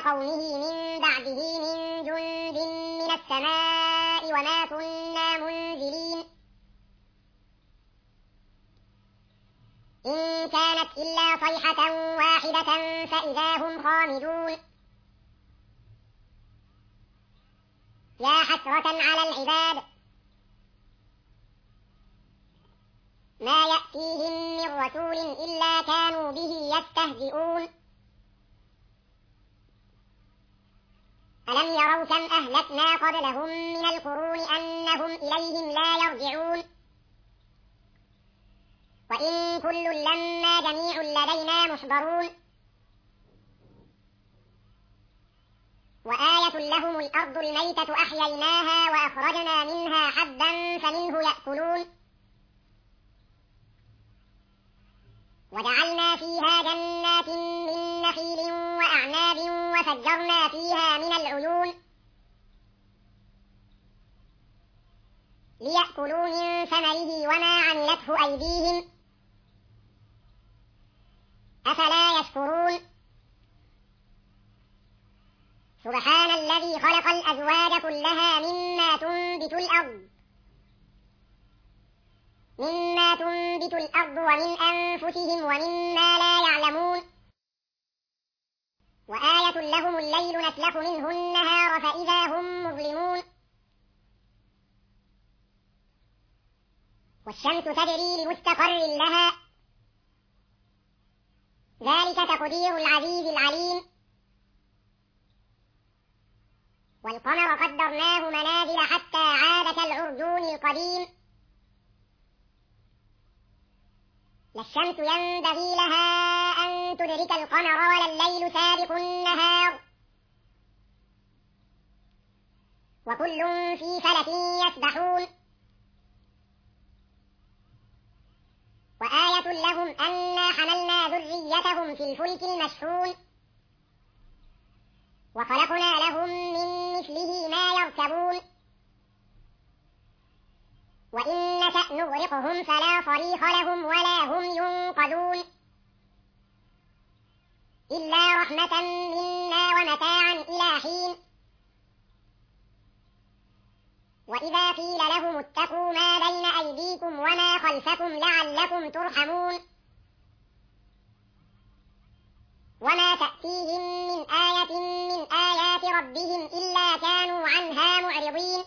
قومه من بعده من جند من السماء وما كنا منزلين إن كانت إلا صيحة واحدة فإذا هم خامدون يا حسرة على العباد ما يأتيهم من رسول إلا كانوا به يستهزئون ألم يروا كم أهلكنا قبلهم من القرون أنهم إليهم لا يرجعون وإن كل لما جميع لدينا محضرون وآية لهم الأرض الميتة أحييناها وأخرجنا منها حبا فمنه يأكلون وجعلنا فيها جنات من نخيل وأعناب وفجرنا فيها من العيون ليأكلوا من ثمره وما عملته أيديهم أفلا يشكرون سبحان الذي خلق الأزواج كلها مما تنبت الأرض ومن أنفسهم ومما لا يعلمون وآية لهم الليل نسلخ منه النهار فإذا هم مظلمون والشمس تجري لمستقر لها ذلك تقدير العزيز العليم والقمر قدرناه منازل حتى عاد كالعرجون القديم لا الشمس ينبغي لها أن تدرك القمر ولا الليل سابق النهار وكل في فلك يسبحون وآية لهم أنا حملنا ذريتهم في الفلك المشحون وخلقنا لهم من مثله ما يركبون وإن نشأ نغرقهم فلا صريخ لهم ولا هم ينقذون إلا رحمة منا ومتاعا إلى حين وإذا قيل لهم اتقوا ما بين أيديكم وما خلفكم لعلكم ترحمون وما تأتيهم من آية من آيات ربهم إلا كانوا عنها معرضين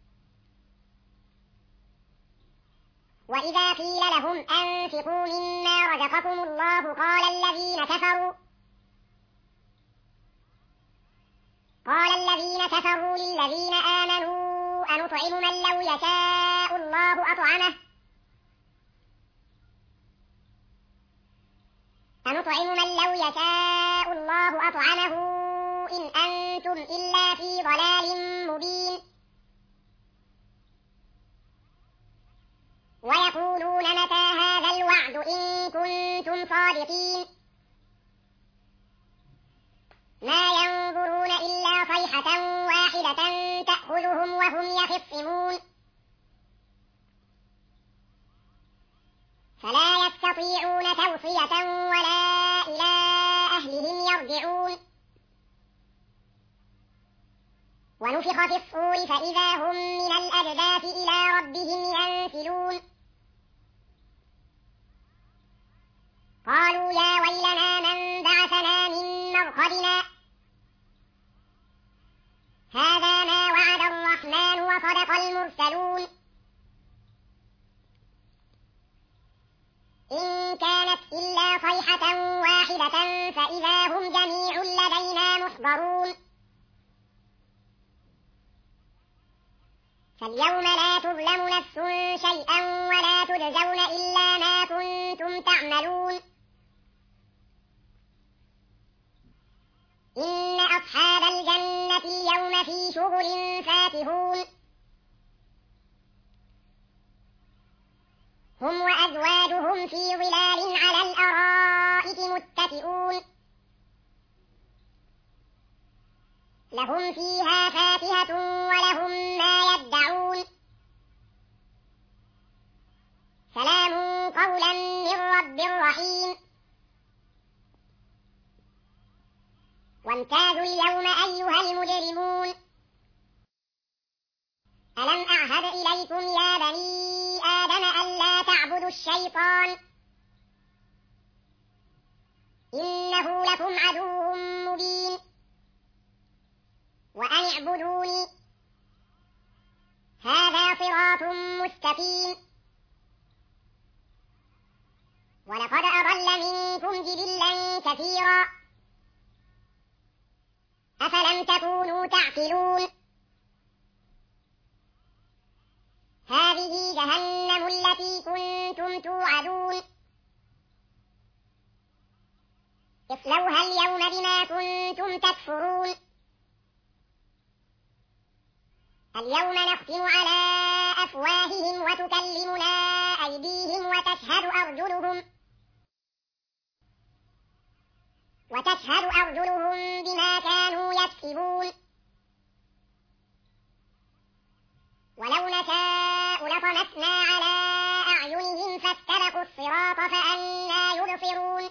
وإذا قيل لهم أنفقوا مما رزقكم الله قال الذين كفروا للذين آمنوا أنطعم من لو يشاء الله أطعمه إن أنتم إلا في ضلال مبين ويقولون متى هذا الوعد إن كنتم صادقين ما ينظرون إلا صيحة واحدة تأخذهم وهم يخصمون فلا يستطيعون توصية ولا إلى أهلهم يرجعون ونفخ في الصور فإذا هم من الأجداث إلى ربهم ينسلون قالوا يا ويلنا من بعثنا من مرقدنا هذا ما وعد الرحمن وصدق المرسلون إن كانت إلا صيحة واحدة فإذا هم جميع لدينا محضرون فاليوم لا تظلم نفس شيئا ولا تجزون إلا ما كنتم تعملون إن أصحاب الجنة اليوم في شغل فاكهون هم وأزواجهم في ظلال على الأرائك متكئون لهم فيها فاكهة ولهم ما يدعون سلام قولا من رب رحيم وامتازوا اليوم أيها المجرمون ألم أعهد إليكم يا بني آدم ألا تعبدوا الشيطان إنه لكم عدو مبين وأن اعبدوني هذا صراط مستقيم ولقد أضل منكم جبلا كثيرا أفلم تكونوا تعقلون هذه جهنم التي كنتم توعدون اصلوها اليوم بما كنتم تكفرون اليوم نختم على أفواههم وتكلمنا أيديهم وتشهد أرجلهم بما كانوا يكسبون ولو نشاء لطمسنا على أعينهم فاستبقوا الصراط فأنى يبصرون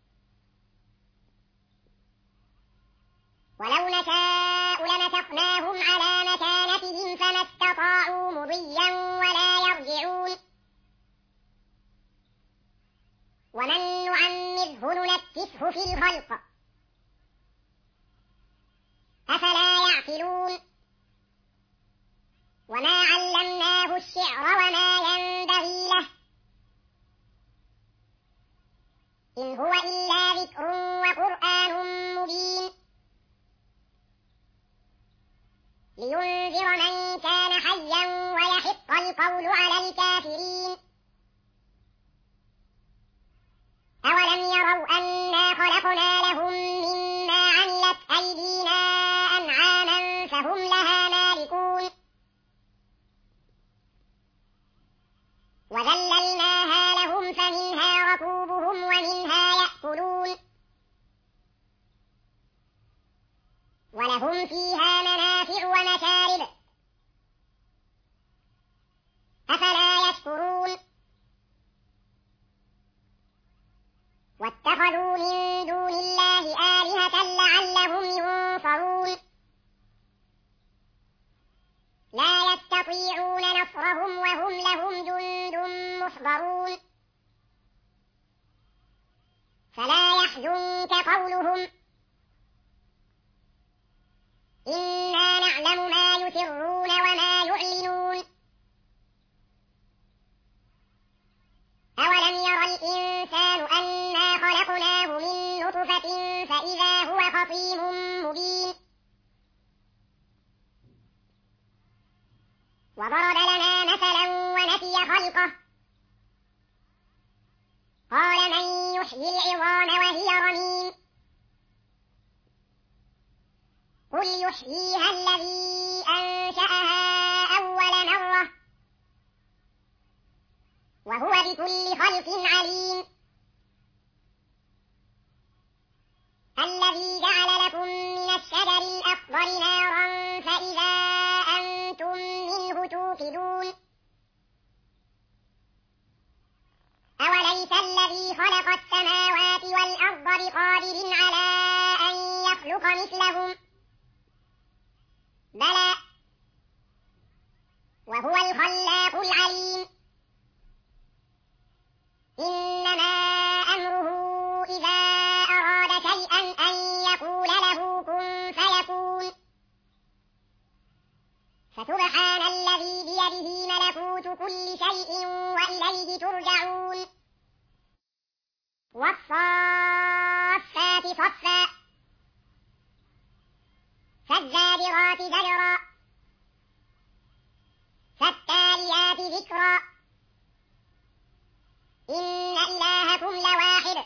ولو نشاء لمسخناهم على مكانتهم فما استطاعوا مضيا ولا يرجعون ومن نعمره ننكسه في الخلق أفلا يعقلون وما علمناه الشعر وما ينبغي له إن هو إلا ذكر وقرآن مبين لينذر من كان حيا ويحق القول على الكافرين أولم يروا أنا خلقنا لهم مما عملت أيدينا أنعاما فهم لها مالكون وذللناها لهم فمنها ركوبهم ومنها يأكلون ولهم فيها منافع ومشارب أفلا يشكرون واتخذوا من دون الله آلهة لعلهم ينصرون لا يستطيعون نصرهم وهم لهم جند محضرون فلا يحزنك قولهم إنا نعلم ما يسرون وما يعلنون أولم ير الإنسان أنا خلقناه من نطفة فإذا هو خصيم مبين وضرب لنا مثلا ونسي خلقه قال من يحيي العظام وهي رميم قل يحييها الذي أنشأها أول مرة وهو بكل خلق عليم الذي جعل لكم من الشجر الأخضر نارا فإذا أنتم منه توقدون أوليس الذي خلق السماوات والأرض بقادر على أن يخلق مثلهم بلى وهو الخلاق العليم إنما أمره إذا أراد شيئا أن يقول له كن فيكون فسبحان الذي بيده ملكوت كل شيء وإليه ترجعون والصافات صفا فالزاجرات زجرا فالتاليات ذكرا إن إلهكم لواحد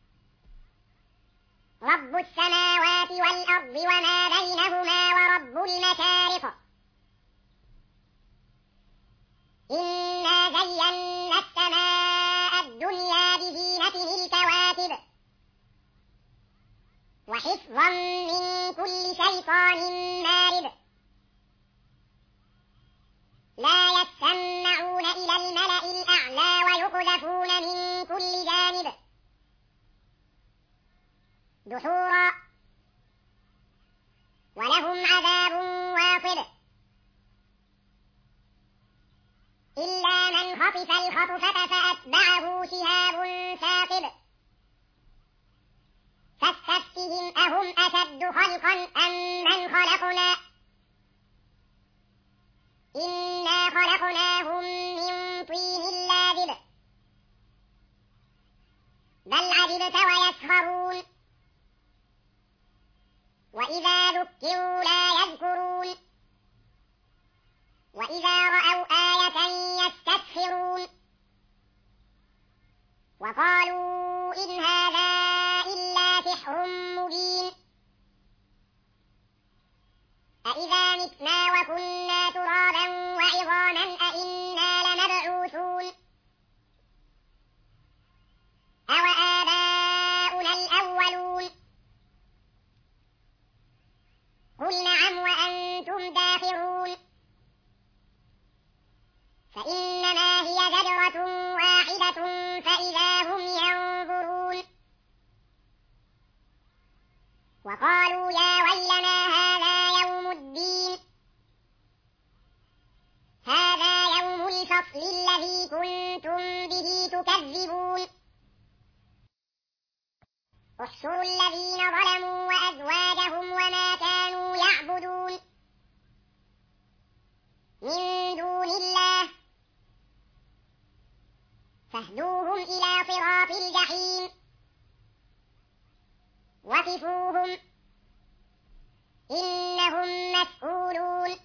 رب السماوات والأرض وما بينهما ورب المشارق إنا زينا السماء الدنيا بزينة الكواكب وحفظا من كل شيطان مارد لا يستمعون إلى الملأ الأعلى ويقذفون من كل جانب دحورا شهاب ثاقب فاستفتهم أهم أشد خلقا أم من خلقنا إنا خلقناهم من طين لازب بل عجبت ويسخرون وإذا ذكروا لا يذكرون وإذا رأوا آية يستسخرون وقالوا إن هذا إلا سحر مبين أإذا متنا وكنا ترابا وعظاما أإنا لمبعوثون أوآباؤنا الأولون قل نعم وأنتم داخرون فإنما هي زجرة واحدة فإذا هم ينظرون وقالوا يا ويلنا هذا يوم الدين هذا يوم الفصل الذي كنتم به تكذبون احشروا الذين ظلموا وأزواجهم وما كانوا يعبدون من دون الله فاهدوهم إلى صراط الجحيم وقفوهم إنهم مسؤولون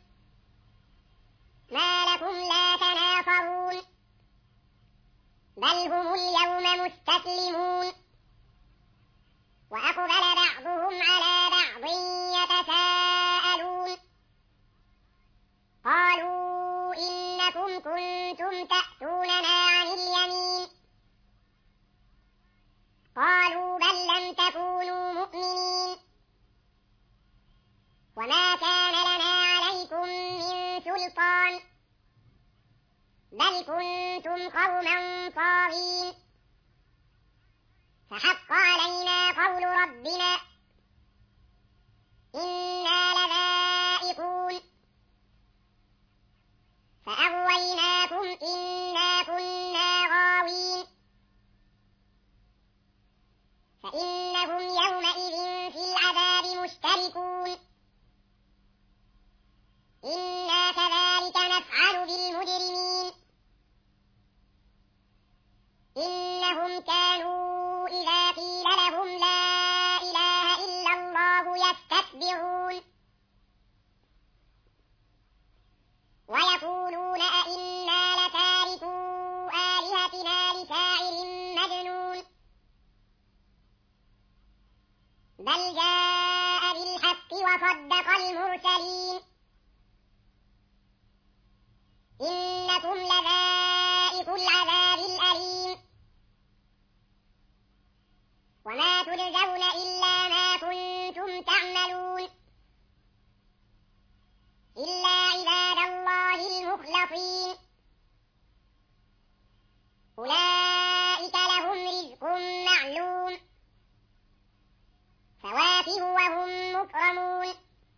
ما لكم لا تناصرون بل هم اليوم مستسلمون وأقبل بعضهم على بعض يتساءلون قالوا إنكم كنتم تأتوننا عن اليمين قالوا بل لم تكونوا مؤمنين وما كان لنا عليكم من سلطان بل كنتم قوما طاغين فحق علينا قول ربنا إنا لذائقون فأغويناكم إنا كنا غاوين فإنهم يومئذ في العذاب مشتركون إنا كذلك نفعل بالمجرمين إنهم كانوا إذا قيل لهم لا إله إلا الله يستكبرون ويقولون أئنا لتاركو آلهتنا لشاعر مجنون بل جاء بالحق وصدق المرسلين إنكم لذائق العذاب الأليم وما تجزون إلا ما كنتم تعملون إلا عباد الله المخلصين أولئك لهم رزق معلوم فواكه وهم مكرمون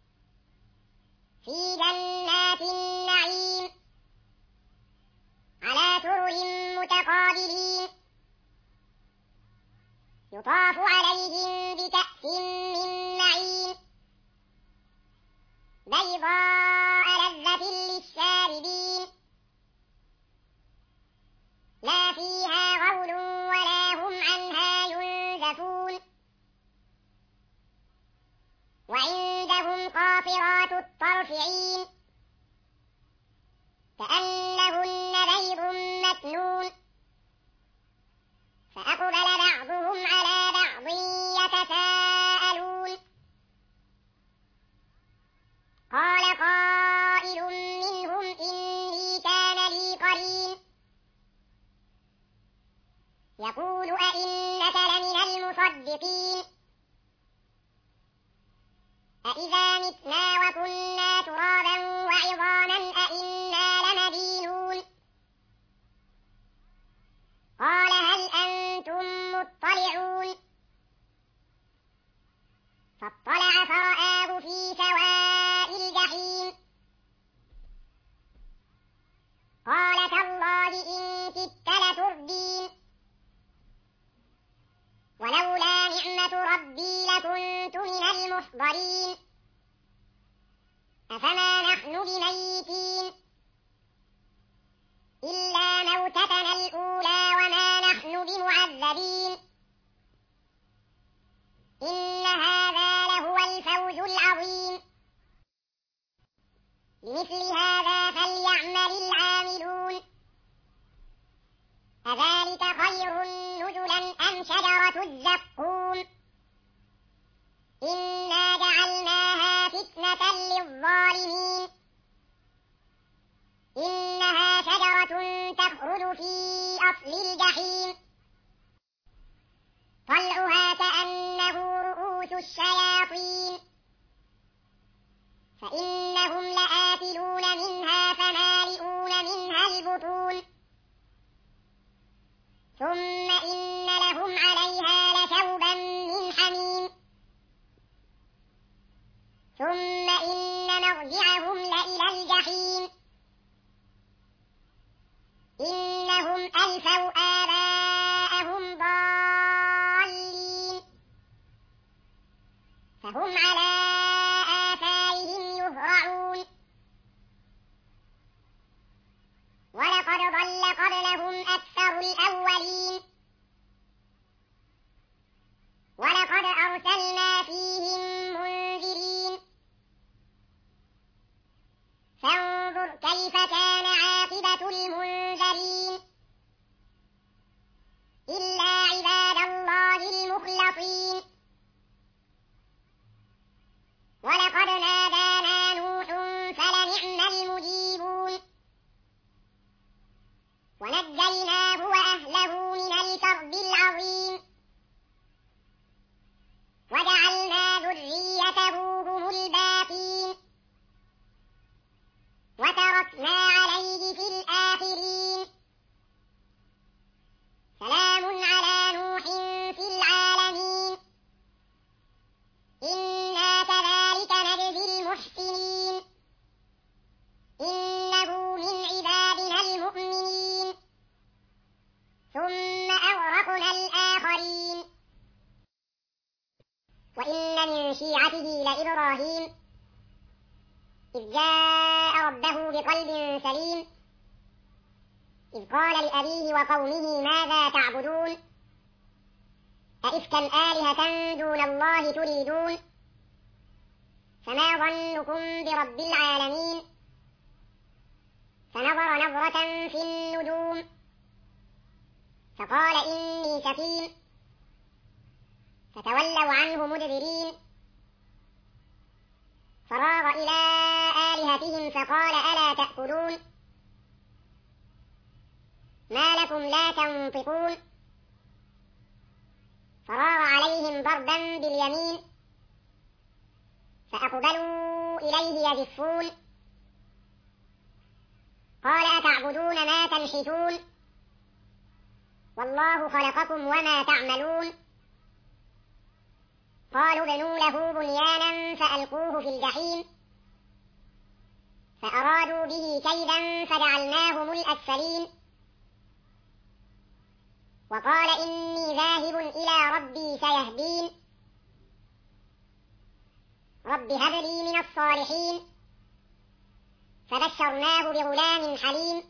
في جنات النعيم على سرر متقابلين يطاف عليهم بكأس من معين بيضاء لذة للشاربين لا فيها غول ولا هم عنها ينزفون وعندهم قاصرات الطرف عين كأنهن بيض مكنون فأقبل بعضهم على بعض يتساءلون قال قائل منهم إني كان لي قرين يقول أئنك لمن المصدقين أإذا متنا وكنا ترابا وعظاما أئنا لمدينون قال هل أنتم مطلعون فاطلع فرآه في سواء الجحيم قال تالله إن كدت لتردين كنت من المحضرين أفما نحن بميتين إلا موتتنا الأولى وما نحن بمعذبين إن هذا لهو الفوز العظيم لمثل هذا فليعمل العاملون أذلك خير نزلا أم شجرة الزقوم إنا جعلناها فتنة للظالمين إنها شجرة تخرج في أصل الجحيم طلعها كأنه رؤوس الشياطين فإنهم لآكلون منها فمالئون منها البطون ثم إن لهم عليها لشوبا من حميم ثم إن مرجعهم لإلى الجحيم إنهم ألفوا آباءهم ضالين فهم على آثارهم يهرعون ولقد ضل قبلهم أكثر الأولين ولقد أرسلنا فيهم منذرين فانظر كيف كان عاقبة المنذرين إلا عباد الله المخلصين ولقد نادانا نوح فلنعم المجيبون ونجيناه وأهله من الكرب العظيم وجعلنا ذريته هم الباقين وتركنا عليه في الآخرين سلام على نوح في العالمين إنا كذلك نجزي المحسنين إنه من عبادنا المؤمنين ثم أغرقنا الآخرين وإن من شيعته لإبراهيم إذ جاء ربه بقلب سليم إذ قال لأبيه وقومه ماذا تعبدون أئفكا آلهة دون الله تريدون فما ظنكم برب العالمين فنظر نظرة في النجوم فقال إني سقيم فتولوا عنه مدبرين فراغ إلى آلهتهم فقال ألا تأكلون ما لكم لا تنطقون فراغ عليهم ضربا باليمين فأقبلوا إليه يزفون قال أتعبدون ما تنحتون والله خلقكم وما تعملون قالوا بنوا له بنيانا فألقوه في الجحيم فأرادوا به كيدا فجعلناهم الأسفلين وقال إني ذاهب إلى ربي سيهدين رب هب لي من الصالحين فبشرناه بغلام حليم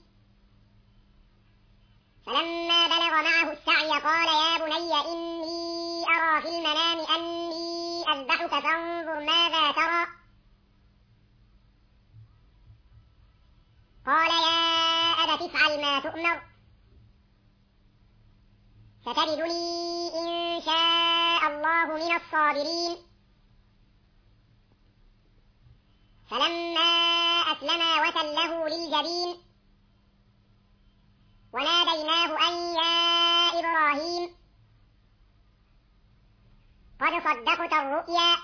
فلما بلغ معه السعي قال يا بني إني أرى في المنام أني أذبحك فانظر ماذا ترى قال يا أبت افعل ما تؤمر ستجدني إن شاء الله من الصابرين فلما أسلما وتله للجبين وناديناه أن يا إبراهيم قد صدقت الرؤيا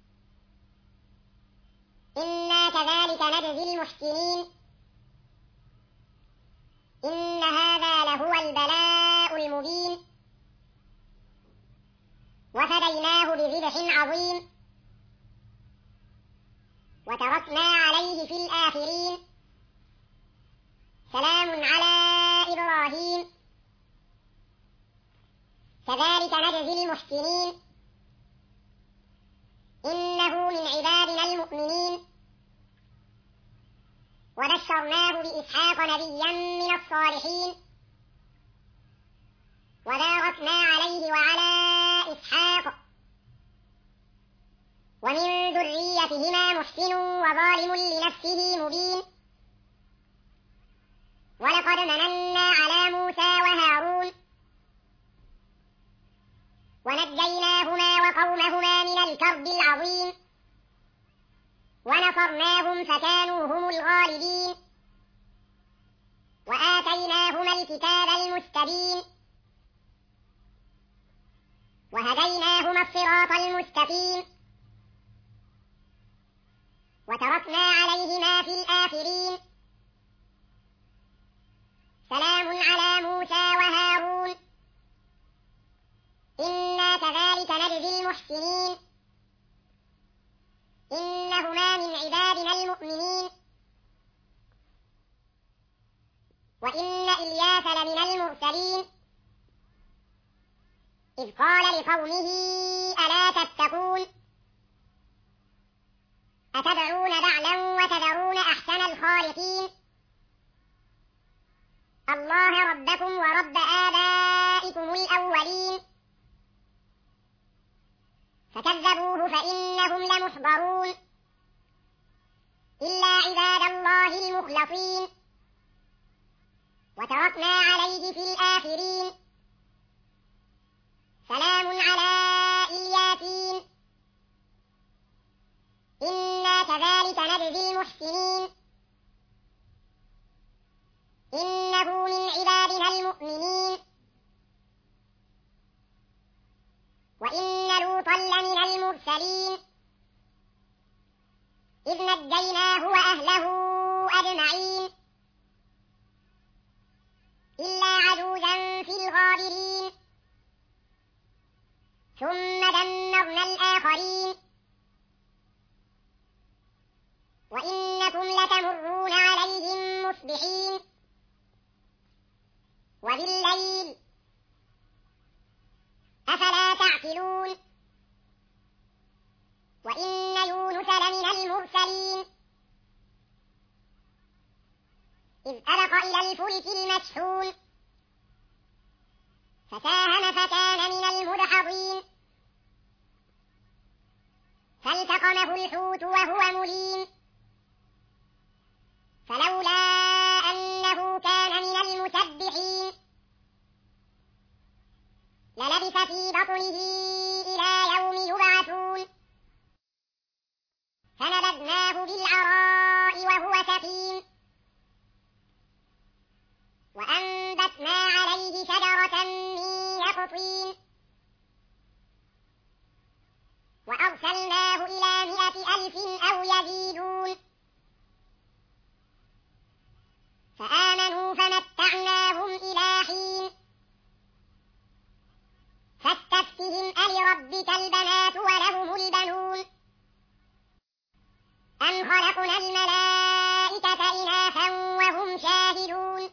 إنا كذلك نجزي المحسنين إن هذا لهو البلاء المبين وفديناه بذبح عظيم وتركنا عليه في الآخرين سلام على إبراهيم كذلك نجزي المحسنين المؤمنين وبشرناه بإسحاق نبيا من الصالحين وباركنا عليه وعلى إسحاق ومن ذريتهما محسن وظالم لنفسه مبين ولقد مننا على موسى وهارون ونجيناهما وقومهما من الكرب العظيم ونصرناهم فكانوا هم الغالبين وآتيناهما الكتاب المستبين وهديناهما الصراط المستقيم وتركنا عليهما في الآخرين سلام على موسى وهارون إنا كذلك نجزي المحسنين إنهما من عبادنا المؤمنين وإن إلياس لمن المرسلين إذ قال لقومه ألا تتقون أتدعون بعلا وتذرون أحسن الخالقين الله ربكم ورب آبائكم الأولين فكذبوه فإنهم لمحضرون إلا عباد الله المخلصين وتركنا عليه في الآخرين سلام على الياسين إنا كذلك نجزي المحسنين إنه من عبادنا المؤمنين وإن لوطا لمن المرسلين إذ نجيناه وأهله أجمعين إلا عجوزا في الغابرين ثم دمرنا الآخرين وإنكم لتمرون عليهم مصبحين وبالليل أفلا تعقلون وإن يونس لمن المرسلين إذ أبق إلى الفلك المشحون فساهم فكان من المدحضين فالتقمه الحوت وهو مليم فلولا أنه كان من المسبحين للبث في بطنه إلى يوم يبعثون فنبذناه بالعراء وهو سقيم وأنبتنا عليه شجرة من يقطين وأرسلناه إلى 100,000 أو يزيدون فآمنوا فمتعناهم إلى حين فاستفتهم ألربك البنات ولهم البنون أم خلقنا الملائكة إناثا وهم شاهدون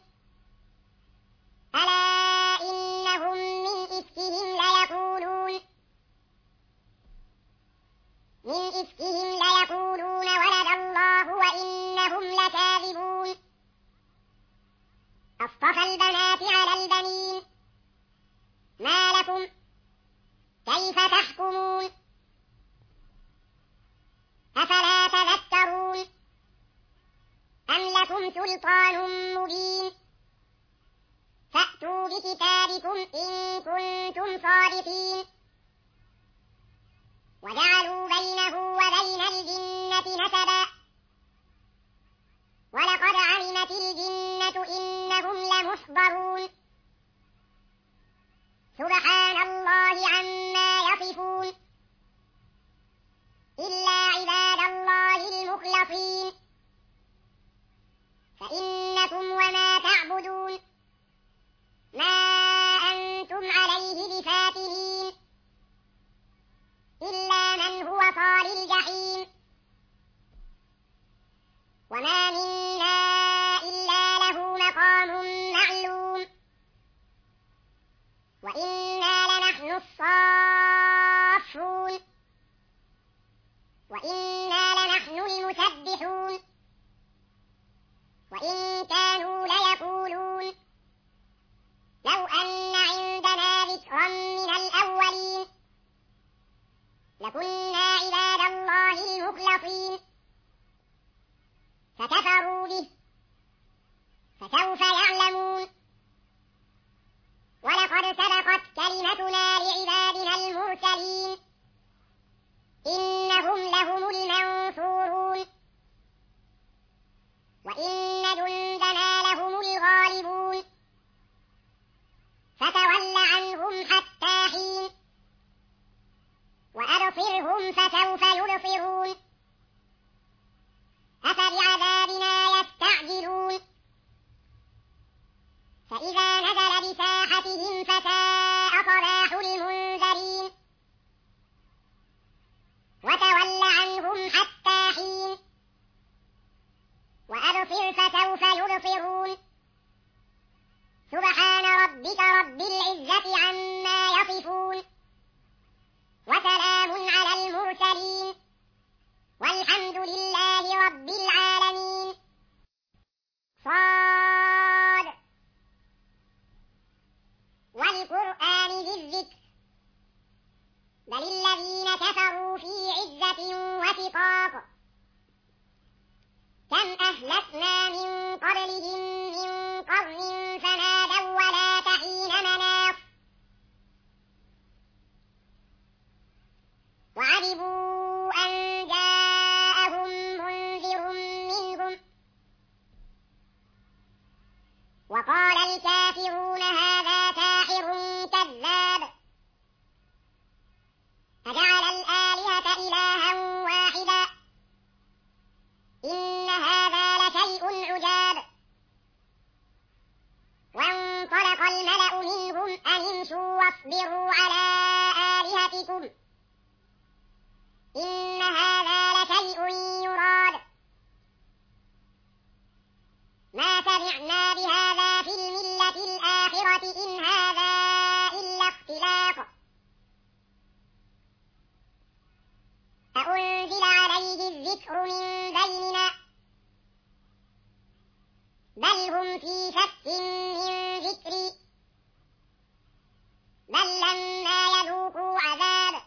ألا إنهم من إفكهم ليقولون ولد الله وإنهم لكاذبون أصطفى البنات على البنين ما لكم كيف تحكمون أفلا تذكرون أم لكم سلطان مبين فأتوا بكتابكم إن كنتم صادقين وجعلوا بينه وبين الجنة نسبا ولقد علمت الجنة إنهم لمحضرون سبحان الله عما يصفون إلا عباد الله المخلصين فإنكم وما تعبدون ما أنتم عليه بفاتنين إلا من هو صال الجحيم المخلصين فكفروا به فسوف يعلمون ولقد سبقت كلمتنا لعبادنا المرسلين إنهم لهم المنصورون وإن جندنا لهم الغالبون فتول عنهم حتى حين وأبصرهم فسوف يبصرون أفبعذابنا يستعجلون فإذا نزل بساحتهم فساء صباح المنذرين وتول عنهم حتى حين وأبصر فسوف يبصرون سبحان ربك رب العزة عما يصفون وسلام على المرسلين والحمد لله رب العالمين صاد والقرآن ذي الذكر بل الذين كفروا في عزة وشقاق كم أهلكنا من قبلهم من قرن فنادوا ولا تحين مناص وعجبوا أن جاءهم منذر منهم وقال الكافرون هذا ساحر كذاب أجعل الآلهة إلها واحدا إن هذا لشيء عجاب وانطلق الملأ منهم أن امشوا واصبروا على آلهتكم إن هذا لشيء يراد ما سمعنا بهذا في الملة الآخرة إن هذا إلا اختلاق أأنزل عليه الذكر من بيننا بل هم في شك من ذكري بل لما يذوقوا عذاب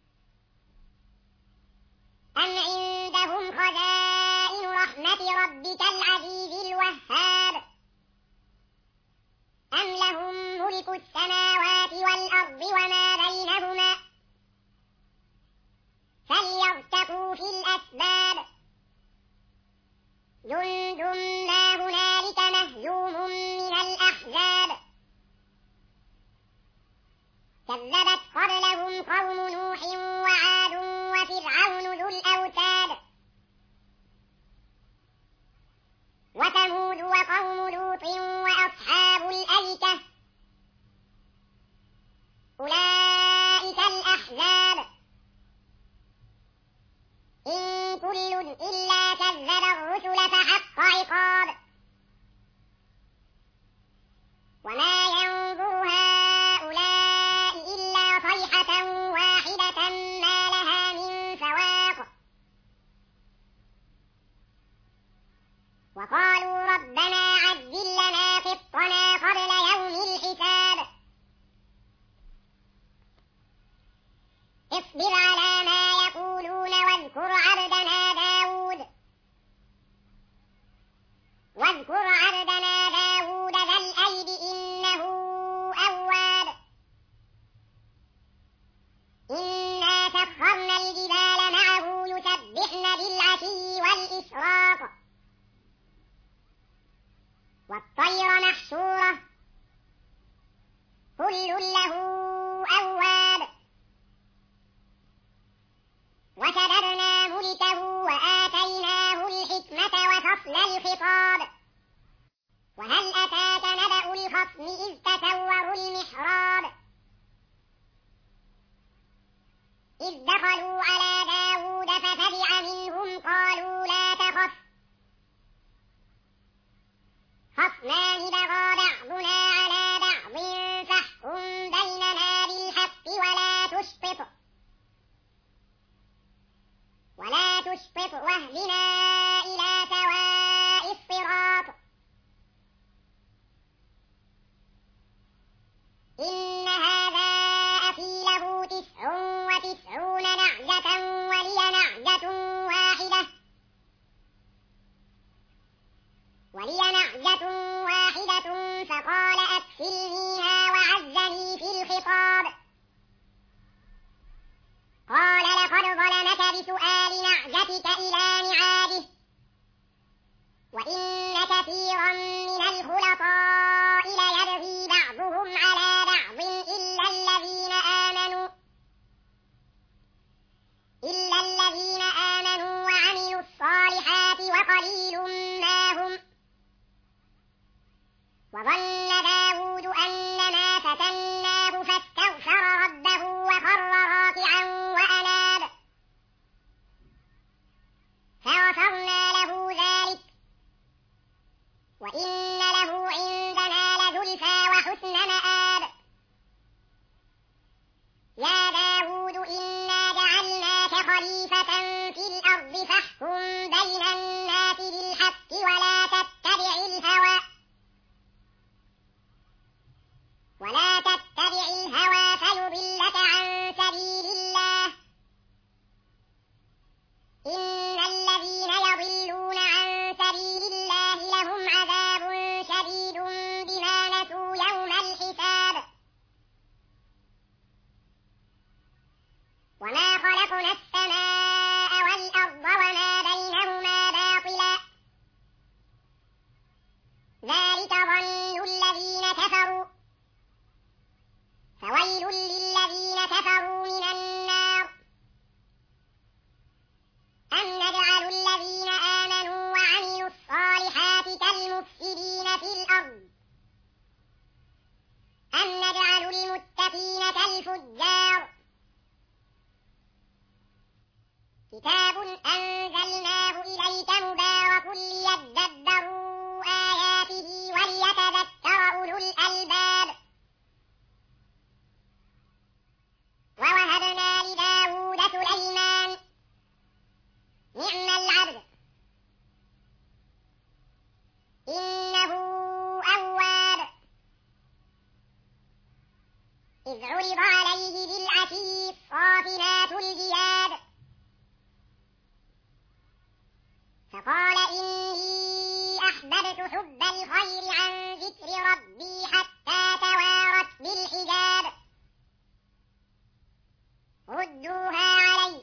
أم عندهم خزائن رحمة ربك العزيز الوهاب أم لهم ملك السماوات والأرض وما بينهما فليرتقوا في الأسباب جند ما هنالك مهزوم من الأحزاب كذبت قبلهم قوم نوح وعاد وفرعون ذو الأوتاد وثمود وقوم لوط وأصحاب الأيكة أولئك الأحزاب إن كل إلا كذب الرسل فحق عقاب وما ينظر هؤلاء إلا صيحة واحدة ما لها من فواق وقالوا ربنا عجل لنا قطنا قبل يوم الحساب اصبر على ما يقولون واذكر عبدنا داود ذا الأيد إنه أواب إنا سخرنا الجبال معه يسبحن بالعشي والإشراق والطير محشورة كل له أواب وشددنا ملكه وآتيناه الحكمة وفصل الخطاب وهل أتاك نبأ الخصم إذ تسوروا المحراب إذ دخلوا على داود ففزع منهم قالوا لا تخف خصمان بغى بعضنا على بعض فاحكم بيننا بالحق ولا تشطط واهدنا إلى سواء الصراط إن هذا أخي له 99 نعجة ولي نعجة دابة في الأرض فاحكم بين الناس بالحق ولا تتبع الهوى فيضلك عن سبيل الله. إن الذين يضلون عن سبيل الله لهم عذاب شديد بما نسوا يوم الحساب. وما خلقنا السماء والأرض وما بينهما باطلا ذلك ظن الذين كفروا فويل للذين كفروا من النار. أم نجعل الذين آمنوا وعملوا الصالحات كالمفسدين في الأرض أم نجعل المتقين كالفجار. كتاب أنزلناه إليك مبارك ليدبروا آياته وليتذكر أولو الألباب. ووهبنا لداود سليمان نعم العبد إنه أواب. إذ عرض عليه بالعشي الصافنات الجياد فقال إني أحببت حب الخير عن ذكر ربي حتى توارت بالحجاب. ردوها علي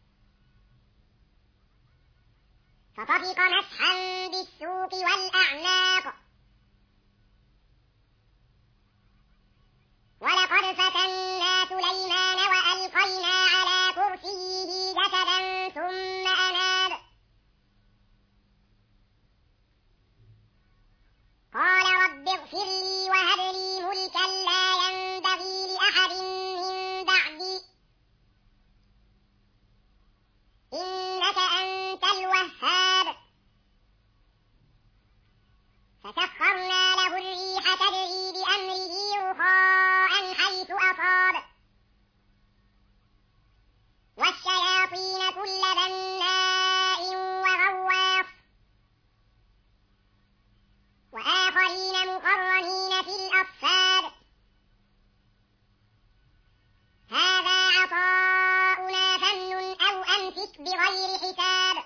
فطفق مسحا بالسوق والأعناق. ولقد فتنا سليمان وألقينا على كرسيه جسدا ثم أناب قال رب اغفر لي وهب لي ملكا لا ينبغي لأحد من بعدي إنك أنت الوهاب. فسخرنا له الريح تجري بأمره رخاء حيث أصاب والشياطين كل بناء وغواص وآخرين مقرنين في الأصفاد. هذا عطاؤنا فامنن أو أمسك بغير حساب.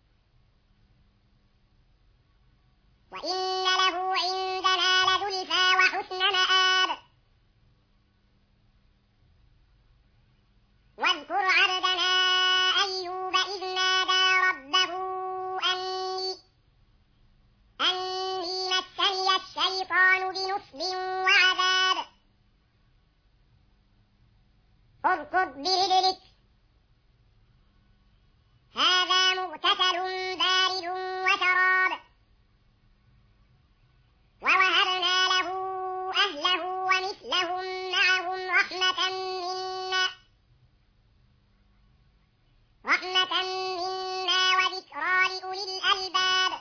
وإن له عندنا لزلفى وحسن مآب. واذكر عبدنا أيوب إذ نادى ربه أني مسني الشيطان بنصب وعذاب. اركض برجلك هذا مغتسل بارد وشراب. ووهبنا له أهله ومثلهم معهم رحمة منا وذكرى لأولي الألباب.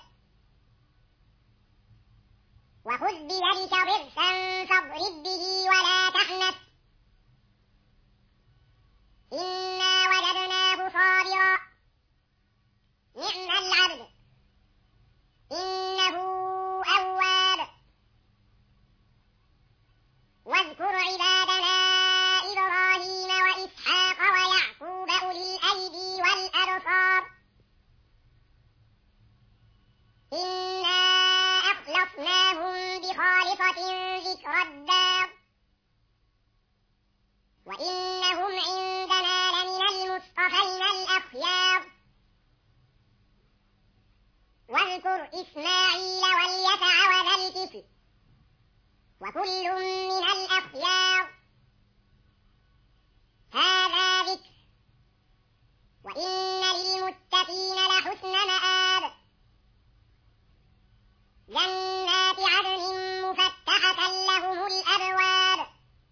وخذ بيدك ضغثا فاضرب به ولا تحنث إنا وجدناه صابرا نعم العبد إنه أواب. واذكر عبادنا إبراهيم وإسحاق ويعقوب أولي الأيدي والأبصار إنا أخلصناهم بخالصة ذكر الدار وإنهم عندنا لمن المصطفين الأخيار. واذكر إسماعيل واليسع وذا الكفل وكل من الأخيار. هذا ذكر وإن للمتقين لحسن مآب. جنات عدن مفتحة لهم الأبواب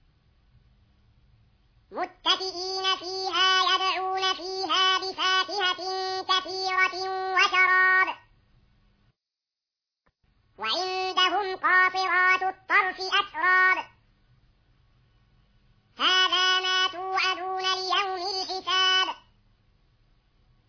متكئين فيها يدعون فيها بفاكهة كثيرة وشراب. وعندهم قاصرات الطرف أتراب. هذا ما توعدون ليوم الحساب.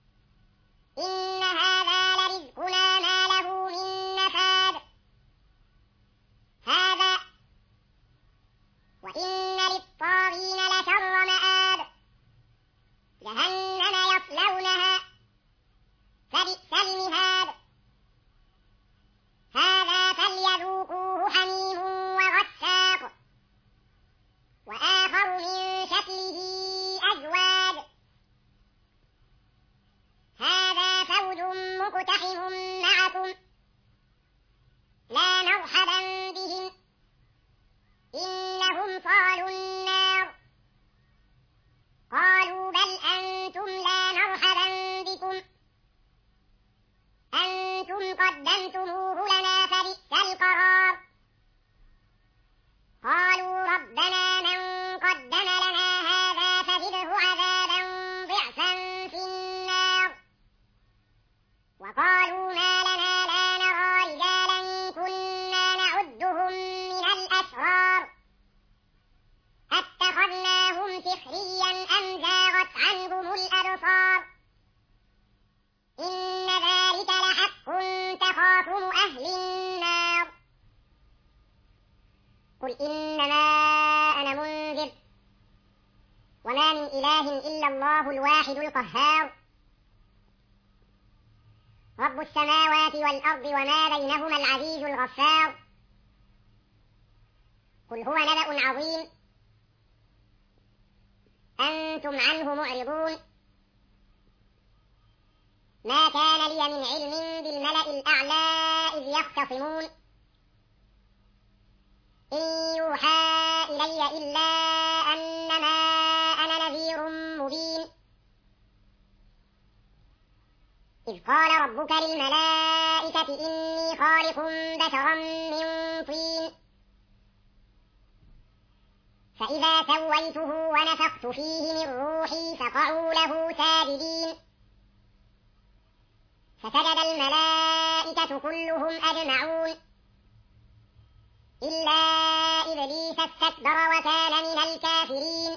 مقتحم معكم لا مرحبا بهم إنهم صالوا النار قالوا بل أنتم لا مرحبا بكم أنتم قدمتموه لنا فبئس القرار قالوا ربنا من قدم لنا هذا فزده عذابا ضعفا في النار وقالوا ما لنا لا نرى رجالا كنا نعدهم من الأشرار أتخذناهم سخريا أم زاغت عنهم الأبصار إن ذلك لحق تخاصم أهل النار قل إنما أنا منذر وما من إله إلا الله الواحد القهار رب السماوات والأرض وما بينهما العزيز الغفار قل هو نبأ عظيم أنتم عنه معرضون ما كان لي من علم بالملأ الأعلى إذ يختصمون إن يوحى إلي إلا أنما أنا نذير مبين إذ قال ربك للملائكة إني خالق بشرا من طين فإذا سويته ونفخت فيه من روحي فقعوا له ساجدين فسجد الملائكة كلهم أجمعون إلا إبليس استكبر وكان من الكافرين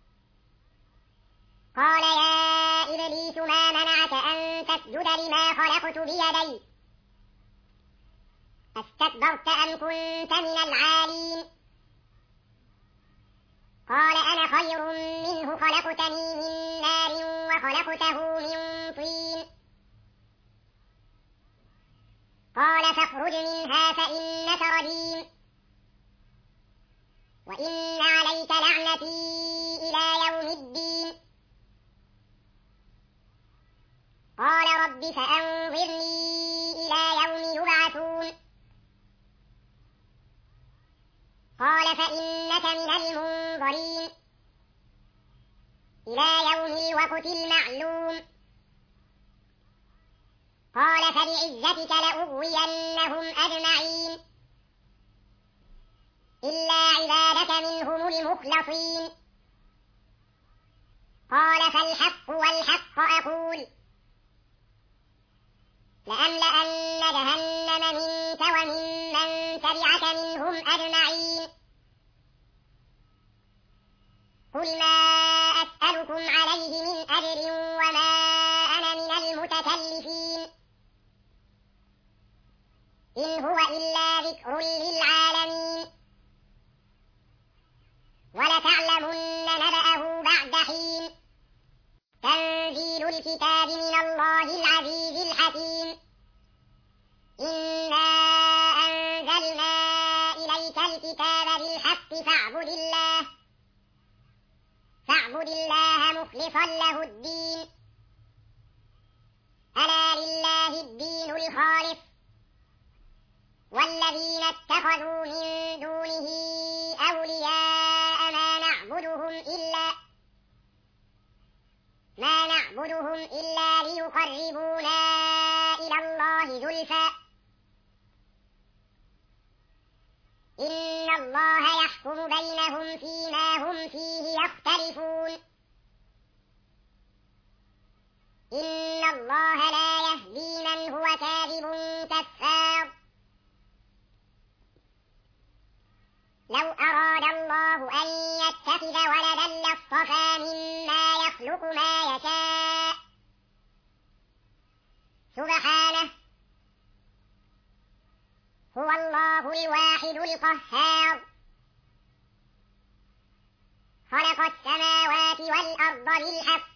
قال يا إبليس ما منعك أن تسجد لما خلقت بيدي أستكبرت أم كنت من العالين قال أنا خير منه خلقتني من نار وخلقته من طين قال فاخرج منها فإنك رجيم وإن عليك لعنتي إلى يوم الدين قال رب فأنظرني إلى يوم يبعثون قال فإنك من المنظرين إلى يوم الوقت المعلوم قال فبعزتك لأغوينهم أجمعين إلا عبادك منهم المخلصين قال فالحق والحق أقول لأملأن جهنم منك وممن تبعك منهم أجمعين قل ما أسألكم عليه من أجر وما أنا من المتكلفين إن هو إلا ذكر للعالمين ولتعلمن نبأه بعد حين تنزيل الكتاب من الله العزيز الحكيم إنا أنزلنا إليك الكتاب بالحق فاعبد الله مخلصا له الدين ألا لله الدين الخالص والذين اتخذوا من دونه أولياء ما نعبدهم إلا ليقربونا إلى الله زلفى إن الله يحكم بينهم فيما هم فيه يختلفون إن الله لا يهدي من هو كاذب كفار لو أراد الله أن يتخذ ولدا لاصطفى مما يخلق ما يشاء سبحانه هو الله الواحد القهار خلق السماوات والأرض بالحق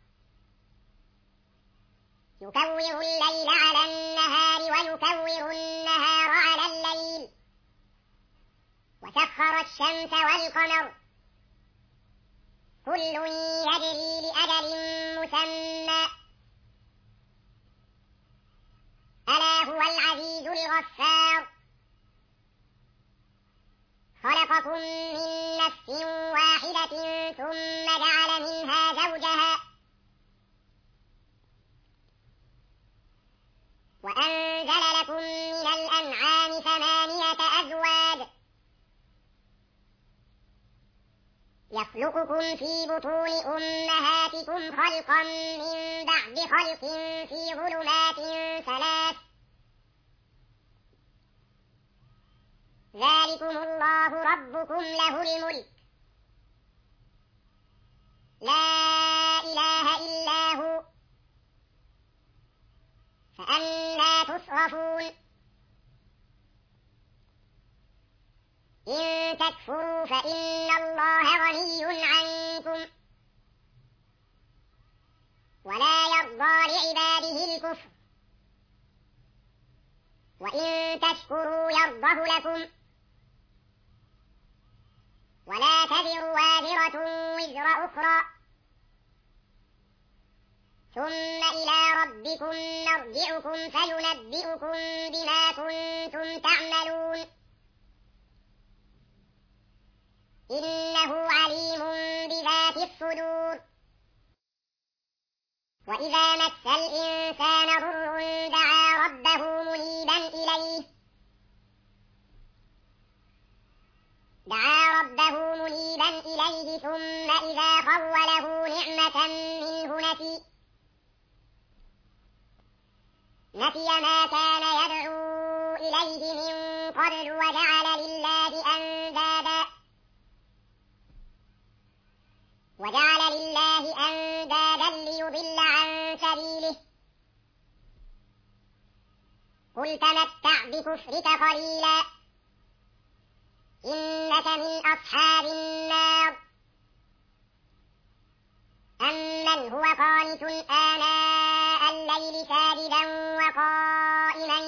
يكور الليل على النهار ويكور النهار على الليل وسخر الشمس والقمر كل يجري لأجل مسمى غفار خلقكم من نفس واحدة ثم جعل منها زوجها وأنزل لكم من الأنعام 8 أزواج يخلقكم في بطون أمهاتكم خلقا من بعد خلق في ظلمات 3 ذلكم الله ربكم له الملك لا إله إلا هو فأنى تصرفون إن تكفروا فإن الله غني عنكم ولا يرضى لعباده الكفر وإن تشكروا يرضه لكم ولا تزر وازرة وزر أخرى ثم إلى ربكم مرجعكم فينبئكم بما كنتم تعملون إنه عليم بذات الصدور وإذا مس الإنسان ضر دعا ربه منيبا إليه ثم إذا خوله نعمة منه نسي ما كان يدعو إليه من قبل وجعل لله أندادا ليضل عن سبيله قل تمتع بكفرك قليلا إنك من أصحاب النار أمن هو قانت آناء الليل ساجدا وقائما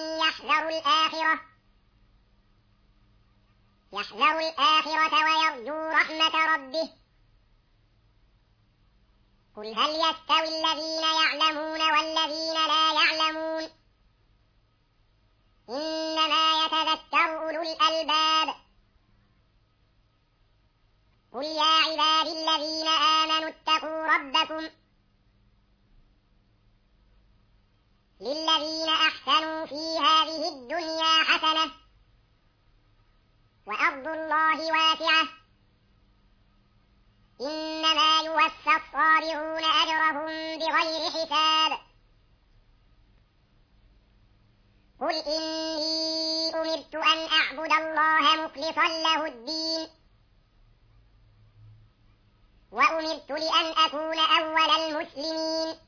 يحذر الآخرة ويرجو رحمة ربه قل هل يستوي الذين يعلمون والذين لا يعلمون إنما يتذكر أولو الألباب قل يا عبادي الذين آمنوا اتقوا ربكم للذين أحسنوا في هذه الدنيا حسنة وأرض الله واسعة إنما يوفى الصابرون أجرهم بغير حساب قل إني أمرت أن أعبد الله مخلصا له الدين وأمرت لأن أكون أول المسلمين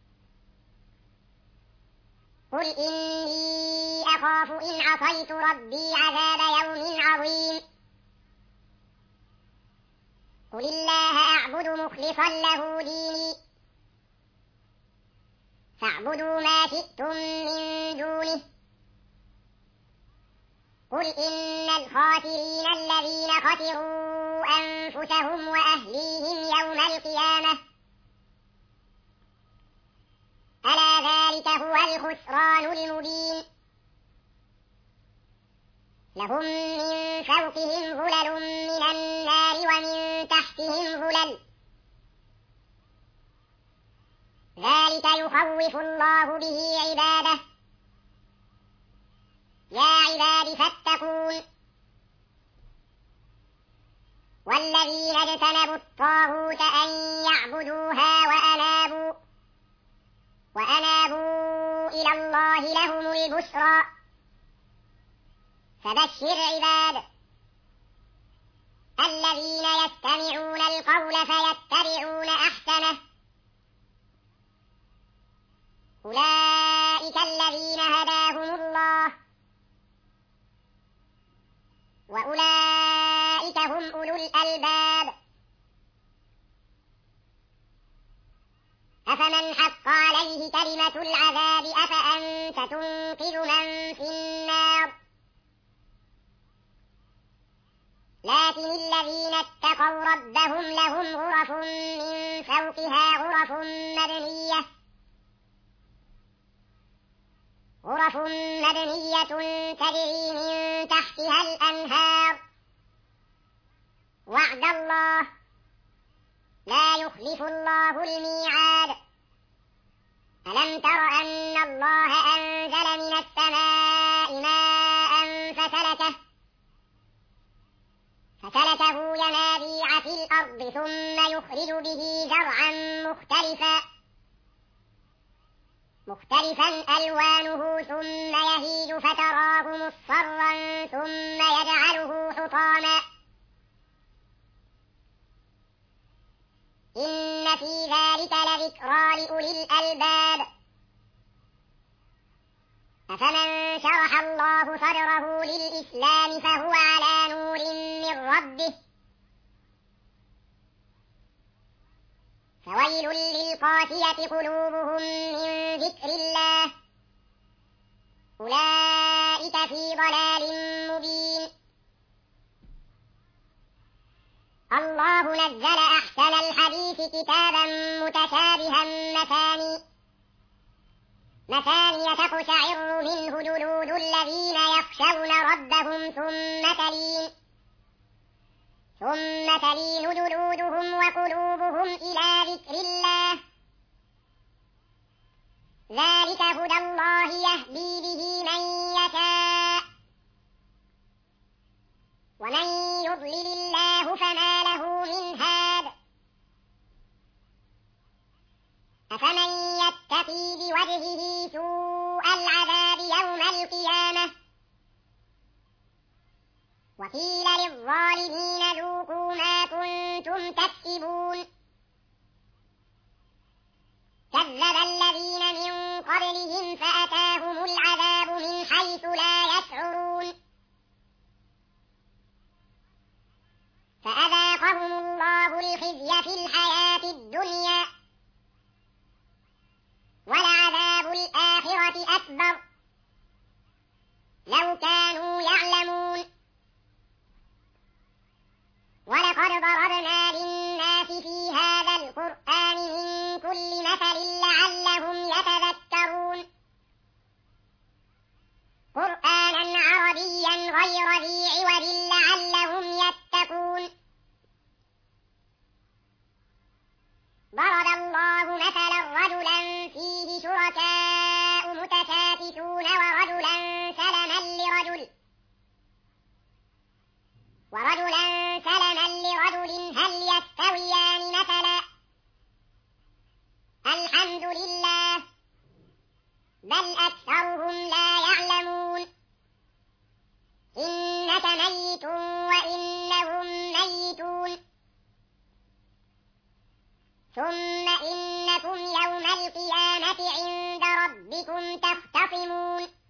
قل إني أخاف إن عصيت ربي عذاب يوم عظيم قل الله أعبد مخلصا له ديني فاعبدوا ما شئتم من دونه قل إن الخاسرين الذين خسروا أنفسهم وأهليهم يوم القيامة ألا ذلك هو الخسران المبين لهم من فوقهم ظلل من النار ومن تحتهم ظلل ذلك يخوف الله به عباده يا عباد فاتقون والذين اجتنبوا الطاغوت أن يعبدوها وأنابوا إلى الله لهم البشرى فبشر عباد الذين يستمعون القول فيتبعون أحسنه أولئك الذين هداهم الله وأولئك هم أولو الألباب أفمن حق عليه كلمة العذاب أفأنت تنقذ من في النار لكن الذين اتقوا ربهم لهم غرف من فوقها غرف غرف مبنية تجري من تحتها الأنهار وعد الله لا يخلف الله الميعاد ألم تر أن الله أنزل من السماء ماء فسلكه ينابيع في الأرض ثم يخرج به زرعا مختلفا ألوانه ثم يهيج فتراه مصفرا ثم يجعله حطاما إن في ذلك لذكرى لأولي الألباب أفمن شرح الله صدره للإسلام فهو على نور من ربه فويل للقاسية قلوبهم من ذكر الله أولئك في ضلال مبين الله نزل أحسن الحديث كتابا متشابها مثانية تقشعر منه جلود الذين يخشون ربهم ثم تلين جلودهم وقلوبهم إلى ذكر الله ذلك هدى الله يهدي به من يشاء ومن يضلل الله فما له من هاد أفمن يتقي بوجهه سوء العذاب يوم القيامة وقيل للظالمين ذوقوا ما كنتم تكسبون كذب الذين من قبلهم فأتاهم العذاب من حيث لا يشعرون فأذاقهم الله الخزي في الحياة الدنيا ولعذاب الآخرة أكبر لو كانوا يعلمون ولقد ضربنا للناس في هذا القرآن من كل مثل لعلهم يتذكرون قرآنا عربيا غير ذي عوج لعلهم يتقون ضرب الله مثلا رجلا فيه شركاء متشاكسون ورجلا سلما لرجل هل يستويان مثلا الحمد لله بل أكثرهم لا يعلمون إنك ميت وإنهم ميتون ثم إنكم يوم القيامة عند ربكم تختصمون